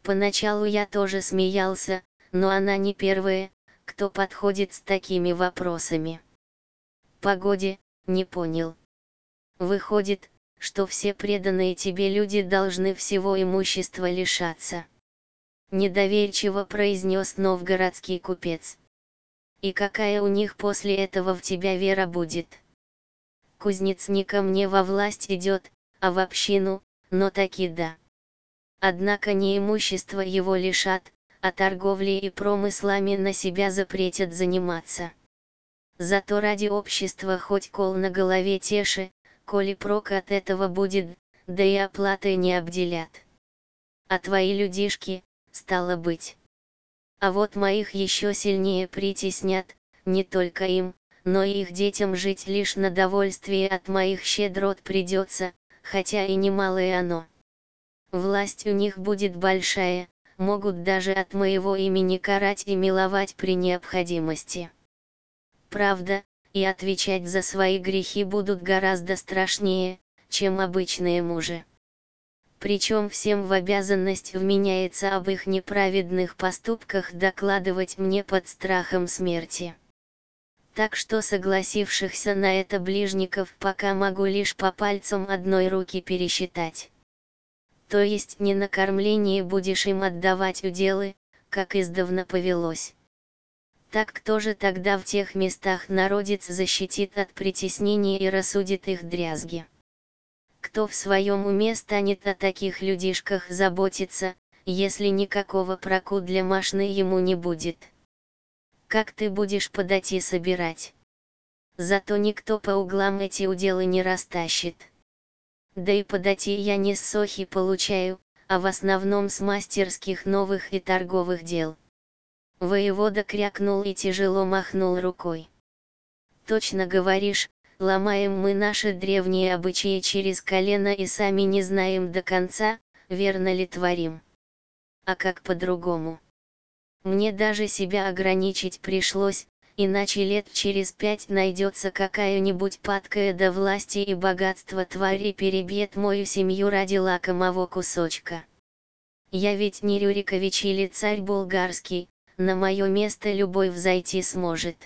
Поначалу я тоже смеялся, но она не первая, кто подходит с такими вопросами. Погоди, не понял. Выходит, что все преданные тебе люди должны всего имущества лишаться. Недоверчиво произнес новгородский купец. И какая у них после этого в тебя вера будет? Кузнец не ко мне во власть идет, а в общину, но таки да. Однако не имущество его лишат, а торговлей и промыслами на себя запретят заниматься. Зато ради общества хоть кол на голове теши, коли прок от этого будет, да и оплатой не обделят. А твои людишки, стало быть. А вот моих еще сильнее притеснят, не только им, но и их детям жить лишь на довольствие от моих щедрот придется, хотя и немалое оно. Власть у них будет большая, могут даже от моего имени карать и миловать при необходимости. Правда, и отвечать за свои грехи будут гораздо страшнее, чем обычные мужи. Причем всем в обязанность вменяется об их неправедных поступках докладывать мне под страхом смерти. Так что согласившихся на это ближников пока могу лишь по пальцам одной руки пересчитать. То есть не на кормление будешь им отдавать уделы, как издавна повелось. Так кто же тогда в тех местах народец защитит от притеснения и рассудит их дрязги? Кто в своем уме станет о таких людишках заботиться, если никакого проку для мошны ему не будет? Как ты будешь подати собирать? Зато никто по углам эти уделы не растащит. Да и подати я не с сохи получаю, а в основном с мастерских новых и торговых дел. Воевода крякнул и тяжело махнул рукой. Точно говоришь, ломаем мы наши древние обычаи через колено и сами не знаем до конца, верно ли творим. А как по-другому? Мне даже себя ограничить пришлось, иначе лет через 5 найдется какая-нибудь падкая до власти и богатства тварь и перебьет мою семью ради лакомого кусочка. Я ведь не Рюрикович или царь болгарский, на мое место любой взойти сможет.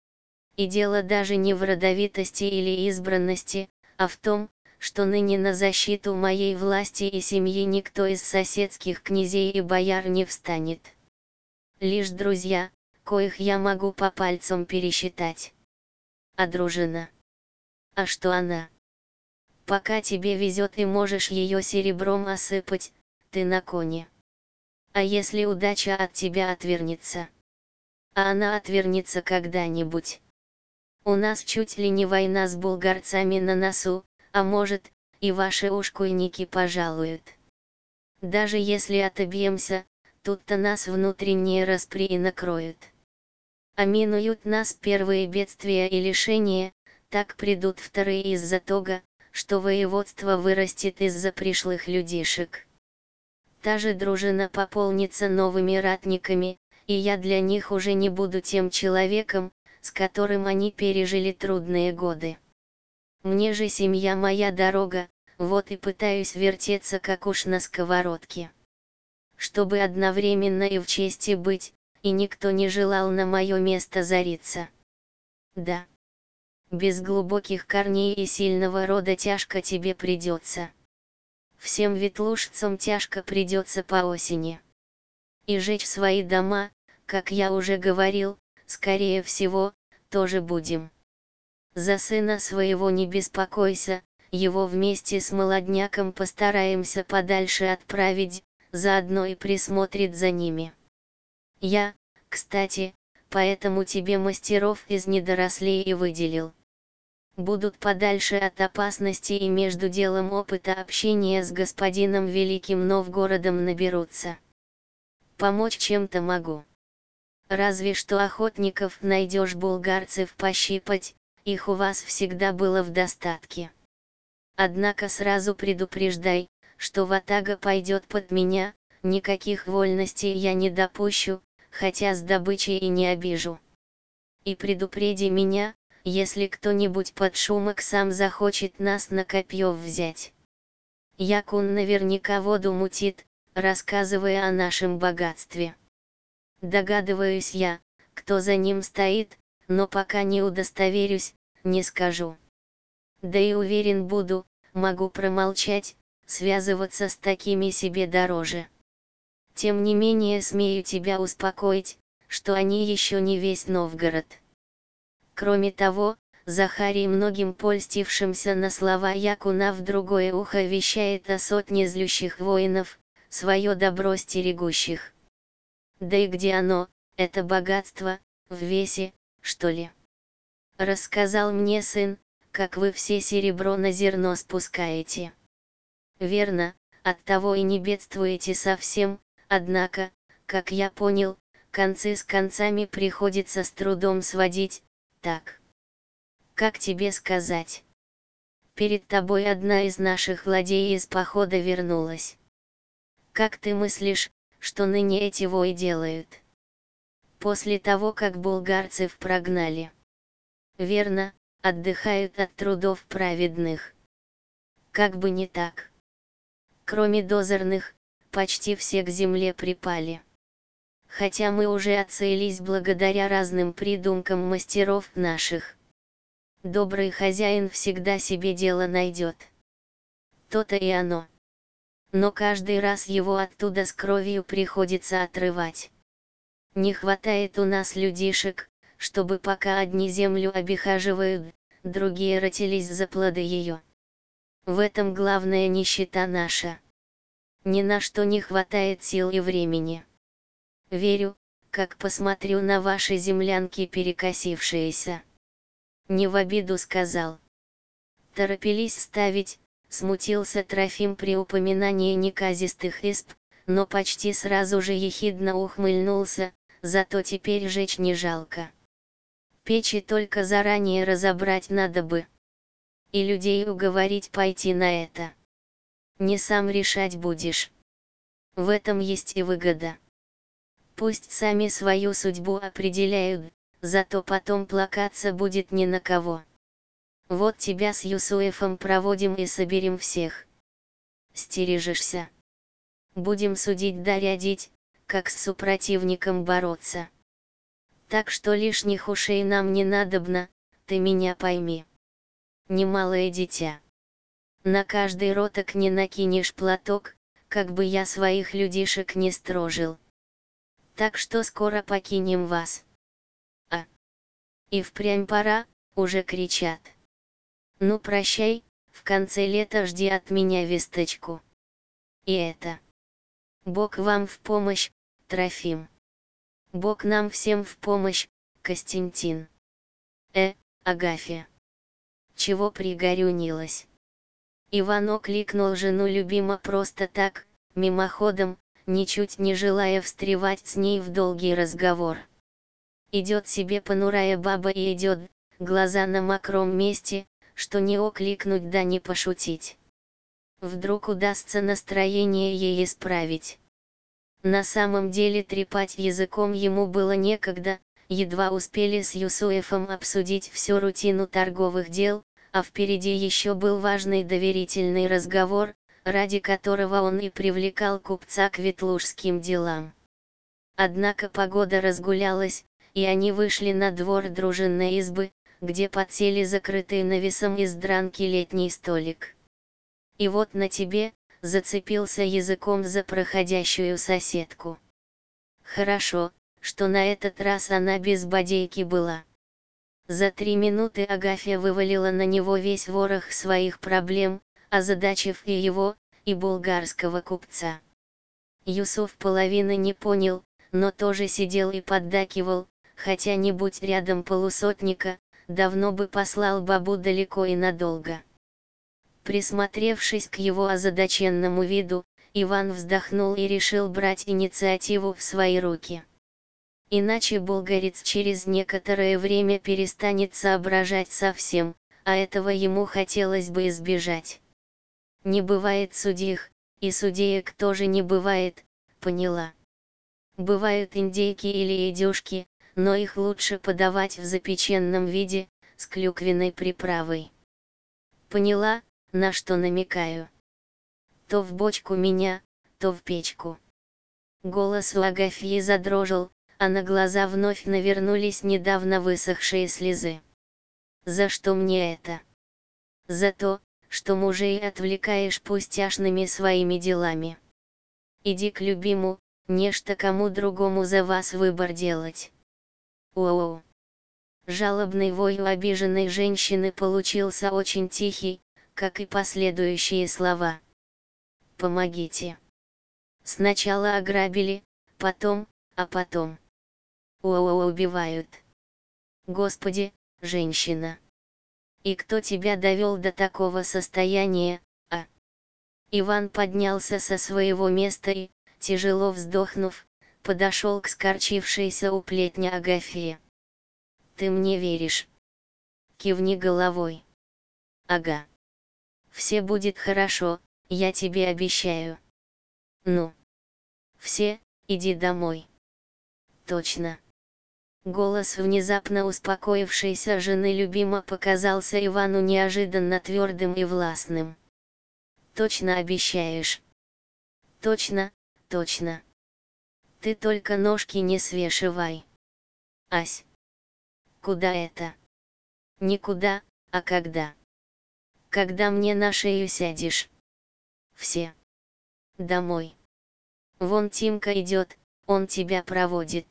И дело даже не в родовитости или избранности, а в том, что ныне на защиту моей власти и семьи никто из соседских князей и бояр не встанет. Лишь друзья, коих я могу по пальцам пересчитать. А дружина? А что она? Пока тебе везет и можешь ее серебром осыпать, ты на коне. А если удача от тебя отвернется? А она отвернется когда-нибудь. У нас чуть ли не война с булгарцами на носу, а может, и ваши ушкуйники пожалуют. Даже если отобьемся, тут-то нас внутренние распри и накроют. А минуют нас первые бедствия и лишения, так придут вторые из-за того, что воеводство вырастет из-за пришлых людишек. Та же дружина пополнится новыми ратниками, и я для них уже не буду тем человеком, с которым они пережили трудные годы. Мне же семья моя дорога, вот и пытаюсь вертеться как уж на сковородке. Чтобы одновременно и в чести быть, и никто не желал на мое место зариться. Да. Без глубоких корней и сильного рода тяжко тебе придется. Всем ветлужцам тяжко придется по осени. И жечь свои дома, как я уже говорил, скорее всего, тоже будем. За сына своего не беспокойся, его вместе с молодняком постараемся подальше отправить, заодно и присмотрит за ними. Я, кстати, поэтому тебе мастеров из недорослей и выделил. Будут подальше от опасности и между делом опыта общения с господином Великим Новгородом наберутся. Помочь чем-то могу. Разве что охотников найдешь булгарцев пощипать, их у вас всегда было в достатке. Однако сразу предупреждай, что ватага пойдет под меня, никаких вольностей я не допущу, хотя с добычей и не обижу. И предупреди меня, если кто-нибудь под шумок сам захочет нас на копье взять. Якун наверняка воду мутит, рассказывая о нашем богатстве. Догадываюсь я, кто за ним стоит, но пока не удостоверюсь, не скажу. Да и уверен буду, могу промолчать, связываться с такими себе дороже. Тем не менее смею тебя успокоить, что они еще не весь Новгород. Кроме того, Захарий, многим польстившимся на слова Якуна, в другое ухо вещает о сотне злющих воинов, свое добро стерегущих. Да и где оно, это богатство, в весе, что ли? Рассказал мне сын, как вы все серебро на зерно спускаете. Верно, оттого и не бедствуете совсем, однако, как я понял, концы с концами приходится с трудом сводить, так. Как тебе сказать? Перед тобой одна из наших ладей из похода вернулась. Как ты мыслишь, что ныне эти вои делают? После того, как булгарцев прогнали. Верно, отдыхают от трудов праведных. Как бы не так. Кроме дозорных, почти все к земле припали. Хотя мы уже отцелились благодаря разным придумкам мастеров наших. Добрый хозяин всегда себе дело найдет. То-то и оно. Но каждый раз его оттуда с кровью приходится отрывать. Не хватает у нас людишек, чтобы пока одни землю обихаживают, другие ратились за плоды ее. В этом главная нищета наша. Ни на что не хватает сил и времени. Верю, как посмотрю на ваши землянки перекосившиеся. Не в обиду сказал. Торопились ставить, смутился Трофим при упоминании неказистых исп, но почти сразу же ехидно ухмыльнулся, зато теперь жечь не жалко. Печи только заранее разобрать надо бы. И людей уговорить пойти на это. Не сам решать будешь. В этом есть и выгода. Пусть сами свою судьбу определяют, зато потом плакаться будет не на кого. Вот тебя с Юсуефом проводим и соберем всех. Стережешься. Будем судить да рядить, как с супротивником бороться. Так что лишних ушей нам не надобно, ты меня пойми. Немалое дитя. На каждый роток не накинешь платок, как бы я своих людишек не строжил. Так что скоро покинем вас. А. И впрямь пора, уже кричат. Ну прощай, в конце лета жди от меня весточку. И это. Бог вам в помощь, Трофим. Бог нам всем в помощь, Костянтин. Агафья. Чего пригорюнилась? Иван окликнул жену любимо просто так, мимоходом, ничуть не желая встревать с ней в долгий разговор. Идет себе понурая баба и идет, глаза на мокром месте, что не окликнуть да не пошутить. Вдруг удастся настроение ей исправить. На самом деле трепать языком ему было некогда, едва успели с Юсуефом обсудить всю рутину торговых дел, а впереди еще был важный доверительный разговор, ради которого он и привлекал купца к ветлужским делам. Однако погода разгулялась, и они вышли на двор дружинной избы, где подсели закрытый навесом из дранки летний столик. И вот на тебе, зацепился языком за проходящую соседку. Хорошо, что на этот раз она без бодейки была. За 3 минуты Агафья вывалила на него весь ворох своих проблем, озадачив и его, и булгарского купца. Юсуф половины не понял, но тоже сидел и поддакивал, хотя не будь рядом полусотника, давно бы послал бабу далеко и надолго. Присмотревшись к его озадаченному виду, Иван вздохнул и решил брать инициативу в свои руки. Иначе булгарец через некоторое время перестанет соображать совсем, а этого ему хотелось бы избежать. Не бывает судьих, и судеек тоже не бывает, поняла. Бывают индейки или индюшки, но их лучше подавать в запеченном виде, с клюквенной приправой. Поняла, на что намекаю. То в бочку меня, то в печку. Голос у Агафьи задрожал, а на глаза вновь навернулись недавно высохшие слезы. «За что мне это?» «За то, что мужей отвлекаешь пустяшными своими делами. Иди к любиму, нечто кому другому за вас выбор делать». Оу. Жалобный вой у обиженной женщины получился очень тихий, как и последующие слова. «Помогите. Сначала ограбили, потом, а потом. Убивают. Господи, женщина. И кто тебя довел до такого состояния, а?» Иван поднялся со своего места и, тяжело вздохнув, подошел к скорчившейся у плетня Агафье. «Ты мне веришь?» «Кивни головой». «Ага. Все будет хорошо, я тебе обещаю». «Ну? Все, иди домой». «Точно». Голос внезапно успокоившейся жены любимо показался Ивану неожиданно твердым и властным. «Точно обещаешь?» «Точно, точно. Ты только ножки не свешивай». «Ась. Куда это?» «Никуда, а когда?» «Когда мне на шею сядешь?» «Все. Домой. Вон Тимка идет, он тебя проводит».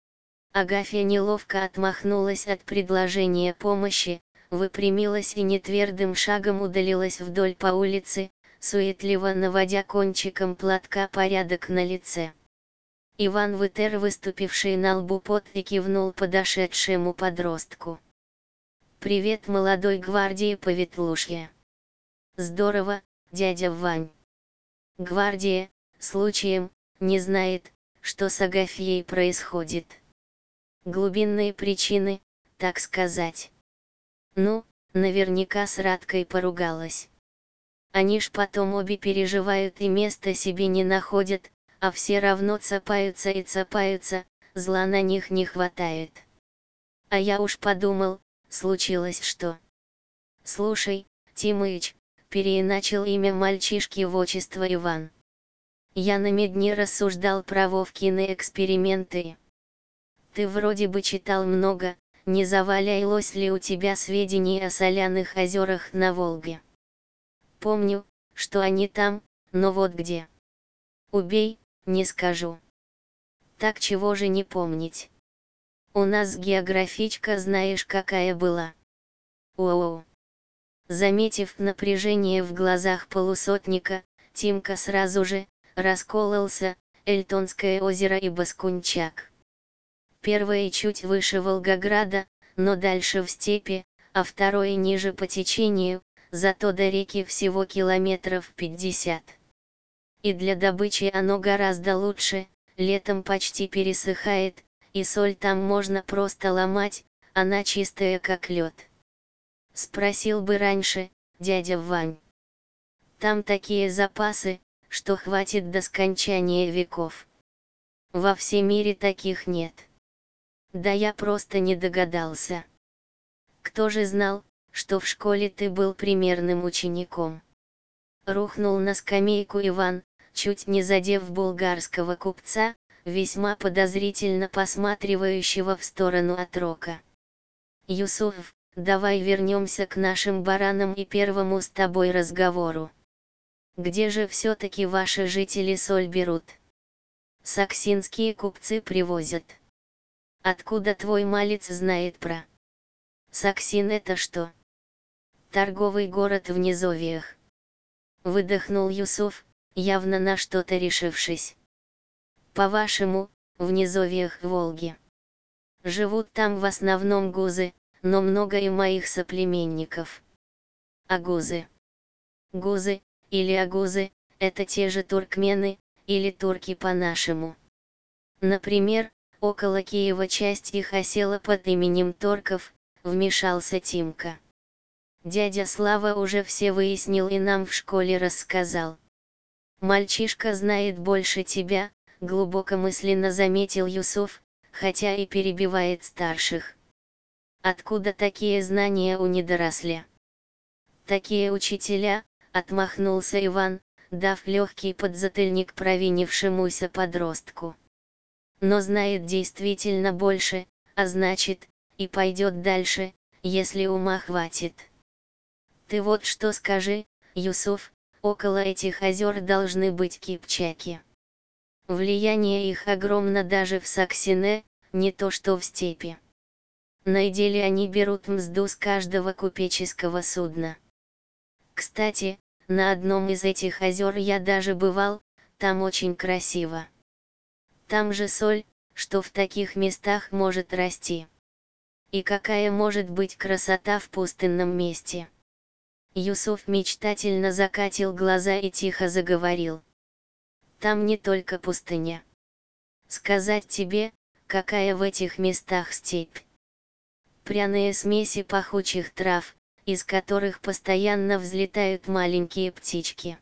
Агафья неловко отмахнулась от предложения помощи, выпрямилась и нетвердым шагом удалилась вдоль по улице, суетливо наводя кончиком платка порядок на лице. Иван вытер выступивший на лбу пот и кивнул подошедшему подростку. «Привет молодой гвардии по Ветлужье». «Здорово, дядя Вань». Гвардия, случаем, не знает, что с Агафьей происходит. Глубинные причины, так сказать. Ну, наверняка с Радкой поругалась. Они ж потом обе переживают и места себе не находят, а все равно цапаются и цапаются, зла на них не хватает. А я уж подумал, случилось что. Слушай, Тимыч, переиначил имя мальчишки в отчество Иван. Я на медне рассуждал про Вовкины эксперименты. Ты вроде бы читал много, не завалялось ли у тебя сведений о соляных озерах на Волге? Помню, что они там, но вот где. Убей, не скажу. Так чего же не помнить? У нас географичка знаешь какая была. Оу. Заметив напряжение в глазах полусотника, Тимка сразу же раскололся: Эльтонское озеро и Баскунчак. Первое чуть выше Волгограда, но дальше в степи, а второе ниже по течению, зато до реки всего километров 50. И для добычи оно гораздо лучше, летом почти пересыхает, и соль там можно просто ломать, она чистая как лед. Спросил бы раньше, дядя Вань. Там такие запасы, что хватит до скончания веков. Во всем мире таких нет. Да я просто не догадался. Кто же знал, что в школе ты был примерным учеником? Рухнул на скамейку Иван, чуть не задев булгарского купца, весьма подозрительно посматривающего в сторону отрока. «Юсуф, давай вернемся к нашим баранам и первому с тобой разговору. Где же все-таки ваши жители соль берут?» «Саксинские купцы привозят». «Откуда твой малец знает про?» «Саксин это что?» «Торговый город в низовьях». Выдохнул Юсуф, явно на что-то решившись. «По-вашему, в низовьях Волги. Живут там в основном гузы, но много и моих соплеменников». «Агузы». «Гузы, или агузы, это те же туркмены, или турки по-нашему. Например, около Киева часть их осела под именем торков», вмешался Тимка. «Дядя Слава уже все выяснил и нам в школе рассказал». «Мальчишка знает больше тебя», глубокомысленно заметил Юсуф, хотя и перебивает старших. «Откуда такие знания у недоросля?» «Такие учителя», отмахнулся Иван, дав легкий подзатыльник провинившемуся подростку. Но знает действительно больше, а значит, и пойдет дальше, если ума хватит. Ты вот что скажи, Юсуф, около этих озер должны быть кипчаки. Влияние их огромно даже в Саксине, не то что в степи. На деле они берут мзду с каждого купеческого судна. Кстати, на одном из этих озер я даже бывал, там очень красиво. Там же соль, что в таких местах может расти. И какая может быть красота в пустынном месте? Юсуф мечтательно закатил глаза и тихо заговорил. Там не только пустыня. Сказать тебе, какая в этих местах степь. Пряные смеси пахучих трав, из которых постоянно взлетают маленькие птички.